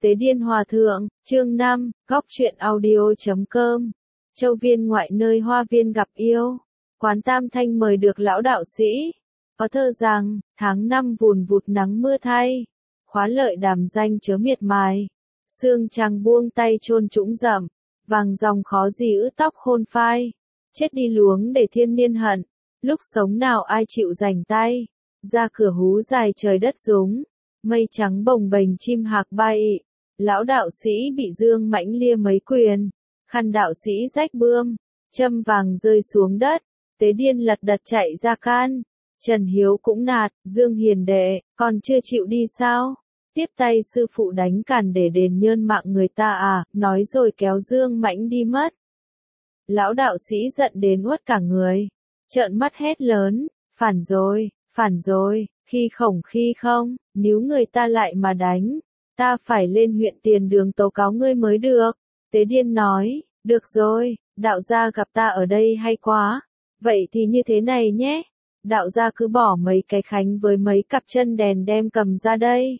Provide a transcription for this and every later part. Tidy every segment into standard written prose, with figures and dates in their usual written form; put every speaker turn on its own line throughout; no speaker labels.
Tế Điên Hòa Thượng, chương 5, góc truyện audio.com. Châu Viên ngoại nơi hoa viên gặp yêu. Quán Tam Thanh mời được lão đạo sĩ. Có thơ rằng, tháng 5 vùn vụt nắng mưa thay. Khóa lợi đàm danh chớ miệt mài. Sương trăng buông tay chôn trũng rậm. Vàng dòng khó gì ứ tóc khôn phai. Chết đi luống để thiên niên hận. Lúc sống nào ai chịu rảnh tay. Ra cửa hú dài trời đất rúng. Mây trắng bồng bềnh chim hạc bay. Lão đạo sĩ bị dương mãnh lia mấy quyền. Khăn đạo sĩ rách bươm. Châm vàng rơi xuống đất. Tế Điên lật đật chạy ra can. Trần Hiếu cũng nạt, Dương hiền đệ, còn chưa chịu đi sao? Tiếp tay sư phụ đánh cản để đền nhơn mạng người ta à, nói rồi kéo Dương mãnh đi mất. Lão đạo sĩ giận đến uất cả người. Trợn mắt hét lớn, phản rồi, khi không, nếu người ta lại mà đánh, ta phải lên huyện Tiền Đường tố cáo ngươi mới được. Tế Điên nói, được rồi, đạo gia gặp ta ở đây hay quá, vậy thì như thế này nhé, đạo gia cứ bỏ mấy cái khánh với mấy cặp chân đèn đem cầm ra đây.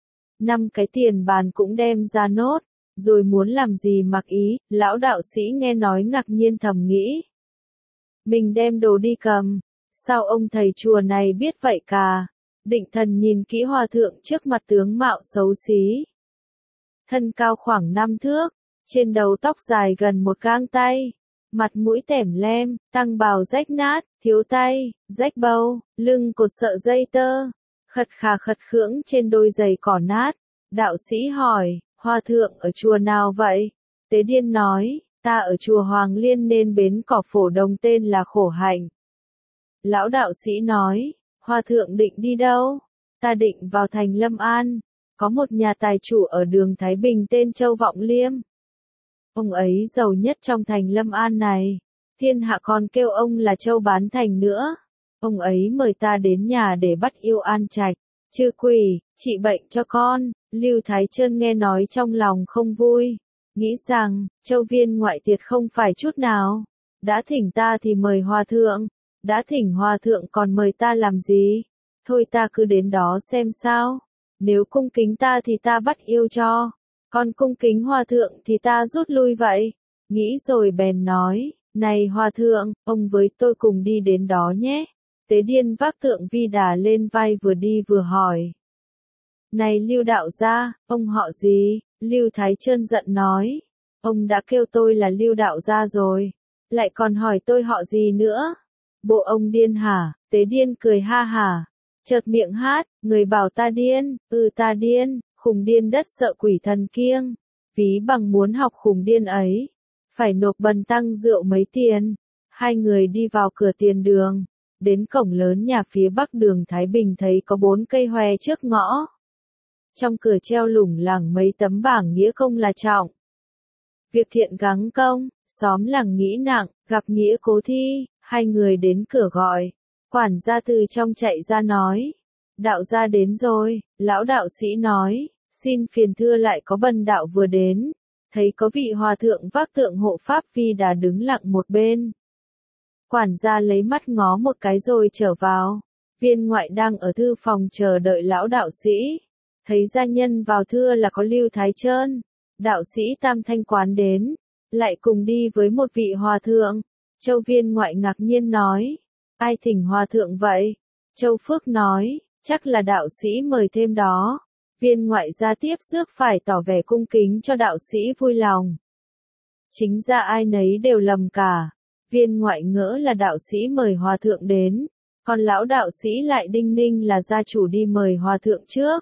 5 cái tiền bàn cũng đem ra nốt, rồi muốn làm gì mặc ý, lão đạo sĩ nghe nói ngạc nhiên thầm nghĩ. Mình đem đồ đi cầm, sao ông thầy chùa này biết vậy cả? Định thần nhìn kỹ hòa thượng trước mặt tướng mạo xấu xí. Thân cao khoảng 5 thước, trên đầu tóc dài gần một gang tay, mặt mũi tẻm lem, tăng bào rách nát, thiếu tay, rách bâu, lưng cột sợi dây tơ, khật khưởng trên đôi giày cỏ nát. Đạo sĩ hỏi, hòa thượng ở chùa nào vậy? Tế Điên nói, ta ở chùa Hoàng Liên nên bến cỏ Phổ Đồng tên là Khổ Hạnh. Lão đạo sĩ nói, hòa thượng định đi đâu? Ta định vào thành Lâm An, có một nhà tài chủ ở đường Thái Bình tên Châu Vọng Liêm. Ông ấy giàu nhất trong thành Lâm An này, thiên hạ còn kêu ông là Châu Bán Thành nữa. Ông ấy mời ta đến nhà để bắt yêu an trạch, trừ quỷ, trị bệnh cho con. Lưu Thái Trân nghe nói trong lòng không vui, nghĩ rằng, Châu Viên ngoại tiệt không phải chút nào. Đã thỉnh ta thì mời hòa thượng, đã thỉnh hòa thượng còn mời ta làm gì? Thôi ta cứ đến đó xem sao. Nếu cung kính ta thì ta bắt yêu cho, còn cung kính hòa thượng thì ta rút lui vậy. Nghĩ rồi bèn nói, này hòa thượng, ông với tôi cùng đi đến đó nhé. Tế Điên vác tượng Vi Đà lên vai vừa đi vừa hỏi. Này Lưu đạo gia, ông họ gì? Lưu Thái Trân giận nói, ông đã kêu tôi là Lưu đạo gia rồi, lại còn hỏi tôi họ gì nữa? Bộ ông điên hả? Tế Điên cười ha hả, chợt miệng hát, người bảo ta điên, ta điên, khùng điên đất sợ quỷ thần kiêng, ví bằng muốn học khùng điên ấy, phải nộp bần tăng rượu mấy tiền. Hai người đi vào cửa Tiền Đường, đến cổng lớn nhà phía bắc đường Thái Bình thấy có 4 cây hoe trước ngõ. Trong cửa treo lủng lẳng mấy tấm bảng nghĩa công là trọng. Việc thiện gắng công, xóm làng nghĩ nặng, gặp nghĩa cố thi. Hai người đến cửa gọi, quản gia từ trong chạy ra nói, đạo gia đến rồi. Lão đạo sĩ nói, xin phiền thưa lại có bần đạo vừa đến, thấy có vị hòa thượng vác tượng hộ pháp Vi Đà đứng lặng một bên. Quản gia lấy mắt ngó một cái rồi trở vào. Viên ngoại đang ở thư phòng chờ đợi lão đạo sĩ, thấy gia nhân vào thưa là có Lưu Thái Trân. Đạo sĩ Tam Thanh quán đến, lại cùng đi với một vị hòa thượng. Châu Viên ngoại ngạc nhiên nói, ai thỉnh hòa thượng vậy? Châu Phước nói, chắc là đạo sĩ mời thêm đó. Viên ngoại ra tiếp rước phải tỏ vẻ cung kính cho đạo sĩ vui lòng. Chính ra ai nấy đều lầm cả. Viên ngoại ngỡ là đạo sĩ mời hòa thượng đến, còn lão đạo sĩ lại đinh ninh là gia chủ đi mời hòa thượng trước.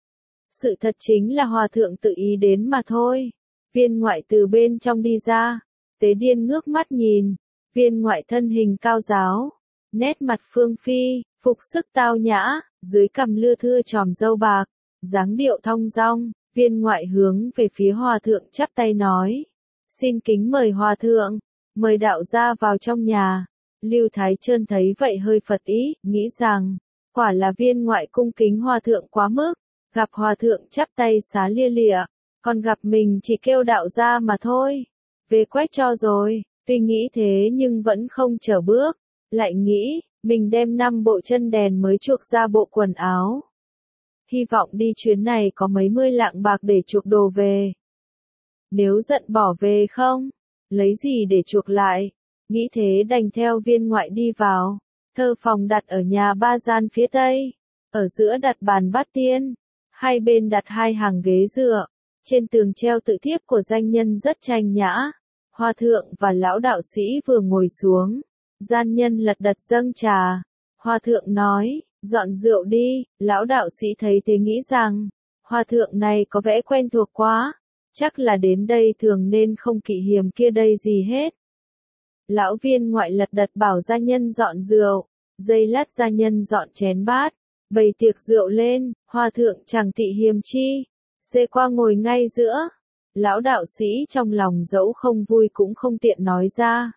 Sự thật chính là hòa thượng tự ý đến mà thôi. Viên ngoại từ bên trong đi ra, Tế Điên ngước mắt nhìn. Viên ngoại thân hình cao giáo, nét mặt phương phi, phục sức tao nhã, dưới cằm lưa thưa chòm râu bạc, dáng điệu thong dong. Viên ngoại hướng về phía hòa thượng chắp tay nói, xin kính mời hòa thượng, mời đạo gia vào trong nhà. Lưu Thái Trân thấy vậy hơi phật ý, nghĩ rằng, quả là viên ngoại cung kính hòa thượng quá mức, gặp hòa thượng chắp tay xá lia lịa, còn gặp mình chỉ kêu đạo gia mà thôi, về quét cho rồi. Tuy nghĩ thế nhưng vẫn không chở bước, lại nghĩ, mình đem 5 bộ chân đèn mới chuộc ra bộ quần áo. hy vọng đi chuyến này có mấy mươi lạng bạc để chuộc đồ về. Nếu giận bỏ về không, lấy gì để chuộc lại, nghĩ thế đành theo viên ngoại đi vào. Thơ phòng đặt ở nhà ba gian phía tây, ở giữa đặt bàn bát tiên, hai bên đặt hai hàng ghế dựa, trên tường treo tự thiếp của danh nhân rất trang nhã. Hòa thượng và lão đạo sĩ vừa ngồi xuống, gian nhân lật đật dâng trà. Hòa thượng nói, dọn rượu đi, lão đạo sĩ thấy thế nghĩ rằng, hòa thượng này có vẻ quen thuộc quá, chắc là đến đây thường nên không kỵ hiềm kia đây gì hết. Lão viên ngoại lật đật bảo gia nhân dọn rượu, giây lát gia nhân dọn chén bát, bày tiệc rượu lên, hòa thượng chẳng tị hiềm chi, xê qua ngồi ngay giữa. Lão đạo sĩ trong lòng dẫu không vui cũng không tiện nói ra.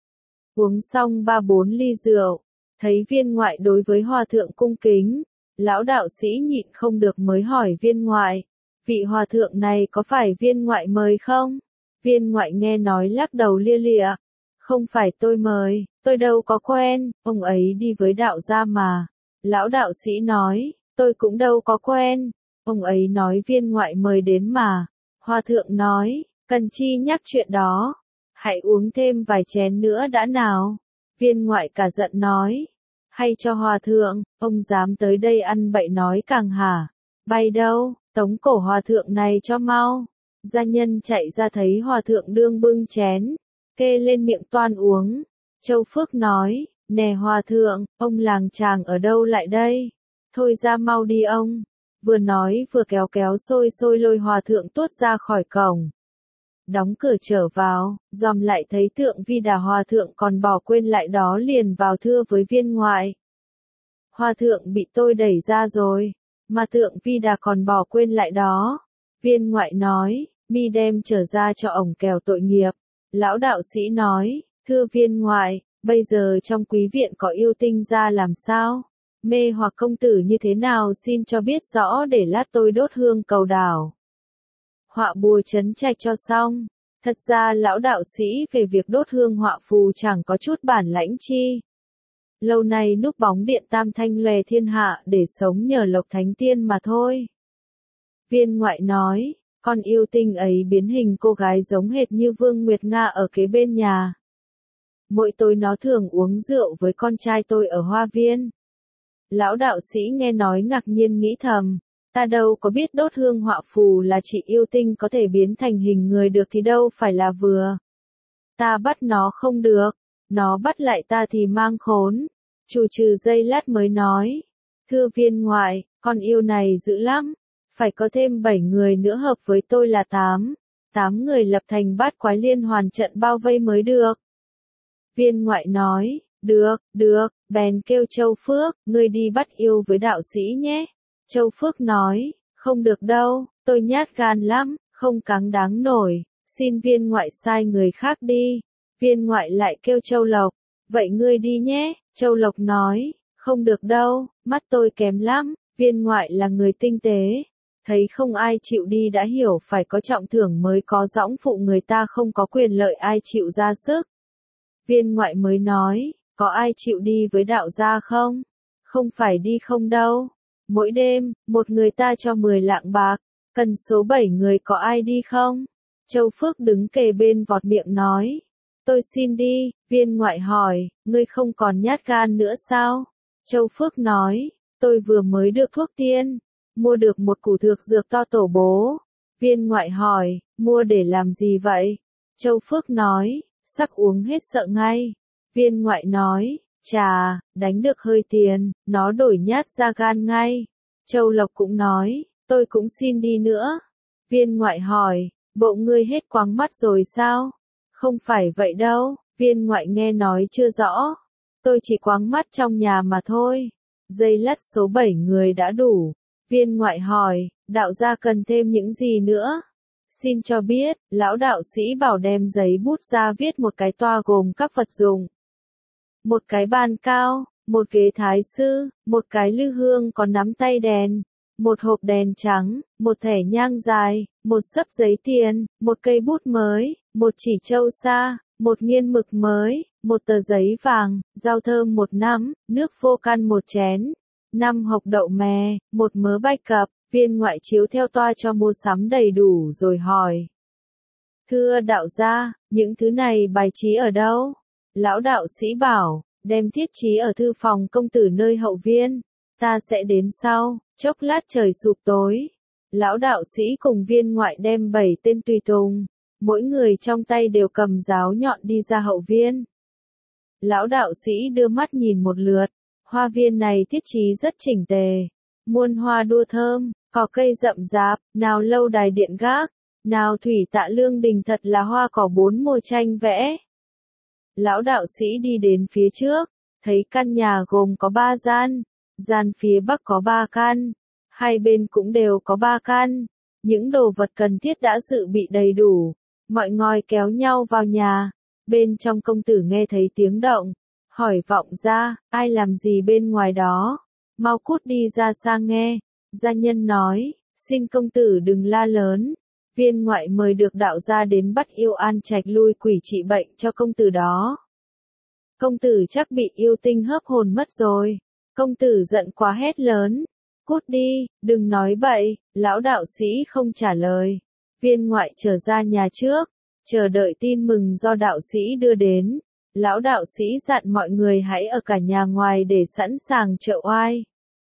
Uống xong 3-4 ly rượu, thấy viên ngoại đối với hòa thượng cung kính, lão đạo sĩ nhịn không được mới hỏi viên ngoại, vị hòa thượng này có phải viên ngoại mời không? Viên ngoại nghe nói lắc đầu lia lịa, không phải tôi mời, tôi đâu có quen, ông ấy đi với đạo gia mà. Lão đạo sĩ nói, tôi cũng đâu có quen, ông ấy nói viên ngoại mời đến mà. Hòa thượng nói, cần chi nhắc chuyện đó, hãy uống thêm vài chén nữa đã nào. Viên ngoại cả giận nói, hay cho hòa thượng, ông dám tới đây ăn bậy nói càng hả? Bay đâu, tống cổ hòa thượng này cho mau. Gia nhân chạy ra thấy hòa thượng đương bưng chén, kê lên miệng toan uống. Châu Phước nói, nè hòa thượng, ông làng chàng ở đâu lại đây? Thôi ra mau đi ông. Vừa nói vừa kéo kéo xôi lôi hòa thượng tuốt ra khỏi cổng. Đóng cửa trở vào, dòm lại thấy tượng Vi Đà hòa thượng còn bỏ quên lại đó liền vào thưa với viên ngoại. Hòa thượng bị tôi đẩy ra rồi, mà tượng Vi Đà còn bỏ quên lại đó. Viên ngoại nói, mi đem trở ra cho ổng kẻo tội nghiệp. Lão đạo sĩ nói, thưa viên ngoại, bây giờ trong quý viện có yêu tinh ra làm sao? Mê hoặc công tử như thế nào xin cho biết rõ để lát tôi đốt hương cầu đảo. Họa bùa trấn trạch cho xong. Thật ra lão đạo sĩ về việc đốt hương họa phù chẳng có chút bản lãnh chi. Lâu nay núp bóng điện tam thanh lòe thiên hạ để sống nhờ lộc thánh tiên mà thôi. Viên ngoại nói, con yêu tinh ấy biến hình cô gái giống hệt như Vương Nguyệt Nga ở kế bên nhà. Mỗi tối nó thường uống rượu với con trai tôi ở hoa viên. Lão đạo sĩ nghe nói ngạc nhiên nghĩ thầm, ta đâu có biết đốt hương họa phù là chỉ yêu tinh có thể biến thành hình người được thì đâu phải là vừa. Ta bắt nó không được, nó bắt lại ta thì mang khốn. Chủ trừ giây lát mới nói, thưa viên ngoại, con yêu này dữ lắm, phải có thêm 7 người nữa hợp với tôi là 8 người lập thành bát quái liên hoàn trận bao vây mới được. Viên ngoại nói, được, bèn kêu Châu Phước, ngươi đi bắt yêu với đạo sĩ nhé. Châu Phước nói, không được đâu, tôi nhát gan lắm, không cáng đáng nổi, xin viên ngoại sai người khác đi. Viên ngoại lại kêu Châu Lộc, vậy ngươi đi nhé. Châu Lộc nói, không được đâu, mắt tôi kém lắm, viên ngoại là người tinh tế. Thấy không ai chịu đi đã hiểu phải có trọng thưởng mới có dõng phụ, người ta không có quyền lợi ai chịu ra sức. Viên ngoại mới nói, có ai chịu đi với đạo gia không? Không phải đi không đâu. Mỗi đêm, một người ta cho 10 lạng bạc, cần số 7 người có ai đi không? Châu Phước đứng kề bên vọt miệng nói, tôi xin đi. Viên ngoại hỏi, ngươi không còn nhát gan nữa sao? Châu Phước nói, tôi vừa mới được thuốc tiên, mua được một củ thược dược to tổ bố. Viên ngoại hỏi, mua để làm gì vậy? Châu Phước nói, sắc uống hết sợ ngay. Viên ngoại nói, chà, đánh được hơi tiền, nó đổi nhát ra gan ngay. Châu Lộc cũng nói, tôi cũng xin đi nữa. Viên ngoại hỏi, bộ ngươi hết quáng mắt rồi sao? Không phải vậy đâu, viên ngoại nghe nói chưa rõ. Tôi chỉ quáng mắt trong nhà mà thôi. Giây lát số 7 người đã đủ. Viên ngoại hỏi, đạo gia cần thêm những gì nữa? Xin cho biết, lão đạo sĩ bảo đem giấy bút ra viết một cái toa gồm các vật dụng. Một cái bàn cao, một ghế thái sư, một cái lư hương có nắm tay đèn, một hộp đèn trắng, một thẻ nhang dài, một xấp giấy tiền, một cây bút mới, một chỉ châu sa, một nghiên mực mới, một tờ giấy vàng, rau thơm một nắm, nước vô căn một chén, 5 hộp đậu mè, 1 mớ bạch cập, viên ngoại chiếu theo toa cho mua sắm đầy đủ rồi hỏi. Thưa đạo gia, những thứ này bài trí ở đâu? Lão đạo sĩ bảo, đem thiết trí ở thư phòng công tử nơi hậu viên, ta sẽ đến sau. Chốc lát trời sụp tối, lão đạo sĩ cùng viên ngoại đem 7 tên tùy tùng, mỗi người trong tay đều cầm giáo nhọn đi ra hậu viên. Lão đạo sĩ đưa mắt nhìn một lượt, hoa viên này thiết trí rất chỉnh tề, muôn hoa đua thơm, cỏ cây rậm rạp, nào lâu đài điện gác, nào thủy tạ lương đình, thật là hoa cỏ bốn mùa tranh vẽ. Lão đạo sĩ đi đến phía trước, thấy căn nhà gồm có 3 gian, gian phía bắc có 3 căn, hai bên cũng đều có 3 căn, những đồ vật cần thiết đã dự bị đầy đủ, mọi ngòi kéo nhau vào nhà. Bên trong công tử nghe thấy tiếng động, hỏi vọng ra, ai làm gì bên ngoài đó, mau cút đi ra xa nghe. Gia nhân nói, xin công tử đừng la lớn, viên ngoại mời được đạo gia đến bắt yêu an trạch lui quỷ trị bệnh cho công tử đó. Công tử chắc bị yêu tinh hớp hồn mất rồi. Công tử giận quá hét lớn, cút đi, đừng nói bậy. Lão đạo sĩ không trả lời. Viên ngoại trở ra nhà trước, chờ đợi tin mừng do đạo sĩ đưa đến. Lão đạo sĩ dặn mọi người hãy ở cả nhà ngoài để sẵn sàng trợ oai.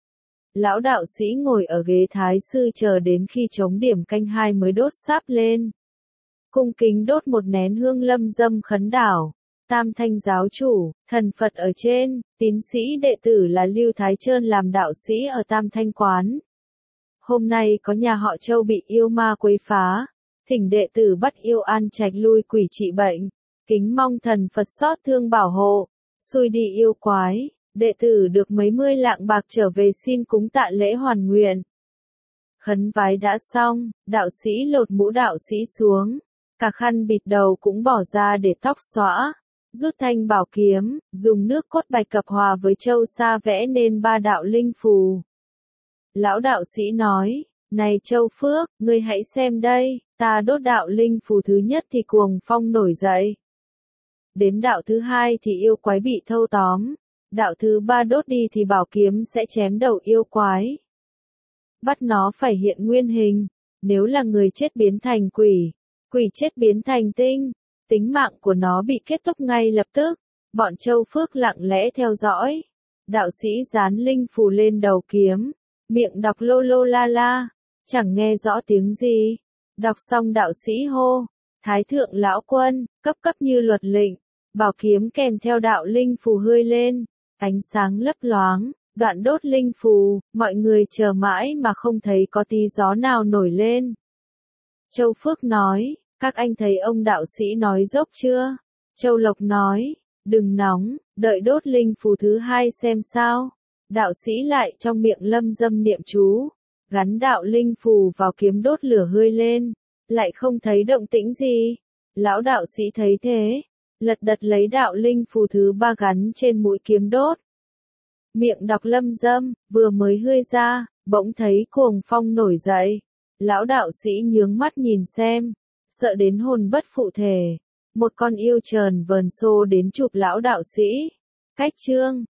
Lão đạo sĩ ngồi ở ghế thái sư chờ đến khi trống điểm canh 2 mới đốt sáp lên. Cung kính đốt một nén hương lâm dâm khấn đảo. Tam Thanh giáo chủ, thần Phật ở trên, tín sĩ đệ tử là Lưu Thái Trơn làm đạo sĩ ở Tam Thanh quán. Hôm nay có nhà họ Châu bị yêu ma quấy phá, thỉnh đệ tử bắt yêu an trạch lui quỷ trị bệnh, kính mong thần Phật xót thương bảo hộ, xui đi yêu quái. Đệ tử được mấy mươi lạng bạc trở về xin cúng tạ lễ hoàn nguyện. Khấn vái đã xong, đạo sĩ lột mũ đạo sĩ xuống, cả khăn bịt đầu cũng bỏ ra để tóc xõa, rút thanh bảo kiếm, dùng nước cốt bạch cập hòa với châu sa vẽ nên 3 đạo linh phù. Lão đạo sĩ nói, này Châu Phước, ngươi hãy xem đây, ta đốt đạo linh phù thứ nhất thì cuồng phong nổi dậy. Đến đạo thứ 2 thì yêu quái bị thâu tóm. Đạo thứ 3 đốt đi thì bảo kiếm sẽ chém đầu yêu quái. Bắt nó phải hiện nguyên hình, nếu là người chết biến thành quỷ, quỷ chết biến thành tinh, tính mạng của nó bị kết thúc ngay lập tức. Bọn Châu Phước lặng lẽ theo dõi. Đạo sĩ dán linh phù lên đầu kiếm, miệng đọc lô lô la la, chẳng nghe rõ tiếng gì. Đọc xong đạo sĩ hô, Thái thượng lão quân, cấp cấp như luật lệnh, bảo kiếm kèm theo đạo linh phù hơi lên. Ánh sáng lấp loáng, đoạn đốt linh phù, mọi người chờ mãi mà không thấy có tí gió nào nổi lên. Châu Phước nói, các anh thấy ông đạo sĩ nói dốc chưa? Châu Lộc nói, đừng nóng, đợi đốt linh phù thứ 2 xem sao. Đạo sĩ lại trong miệng lâm dâm niệm chú, gắn đạo linh phù vào kiếm đốt lửa hơi lên, lại không thấy động tĩnh gì. Lão đạo sĩ thấy thế, lật đật lấy đạo linh phù thứ 3 gắn trên mũi kiếm đốt. Miệng đọc lâm dâm, vừa mới hươi ra, bỗng thấy cuồng phong nổi dậy. Lão đạo sĩ nhướng mắt nhìn xem, sợ đến hồn bất phụ thể. Một con yêu trờn vờn xô đến chụp lão đạo sĩ. Cách chương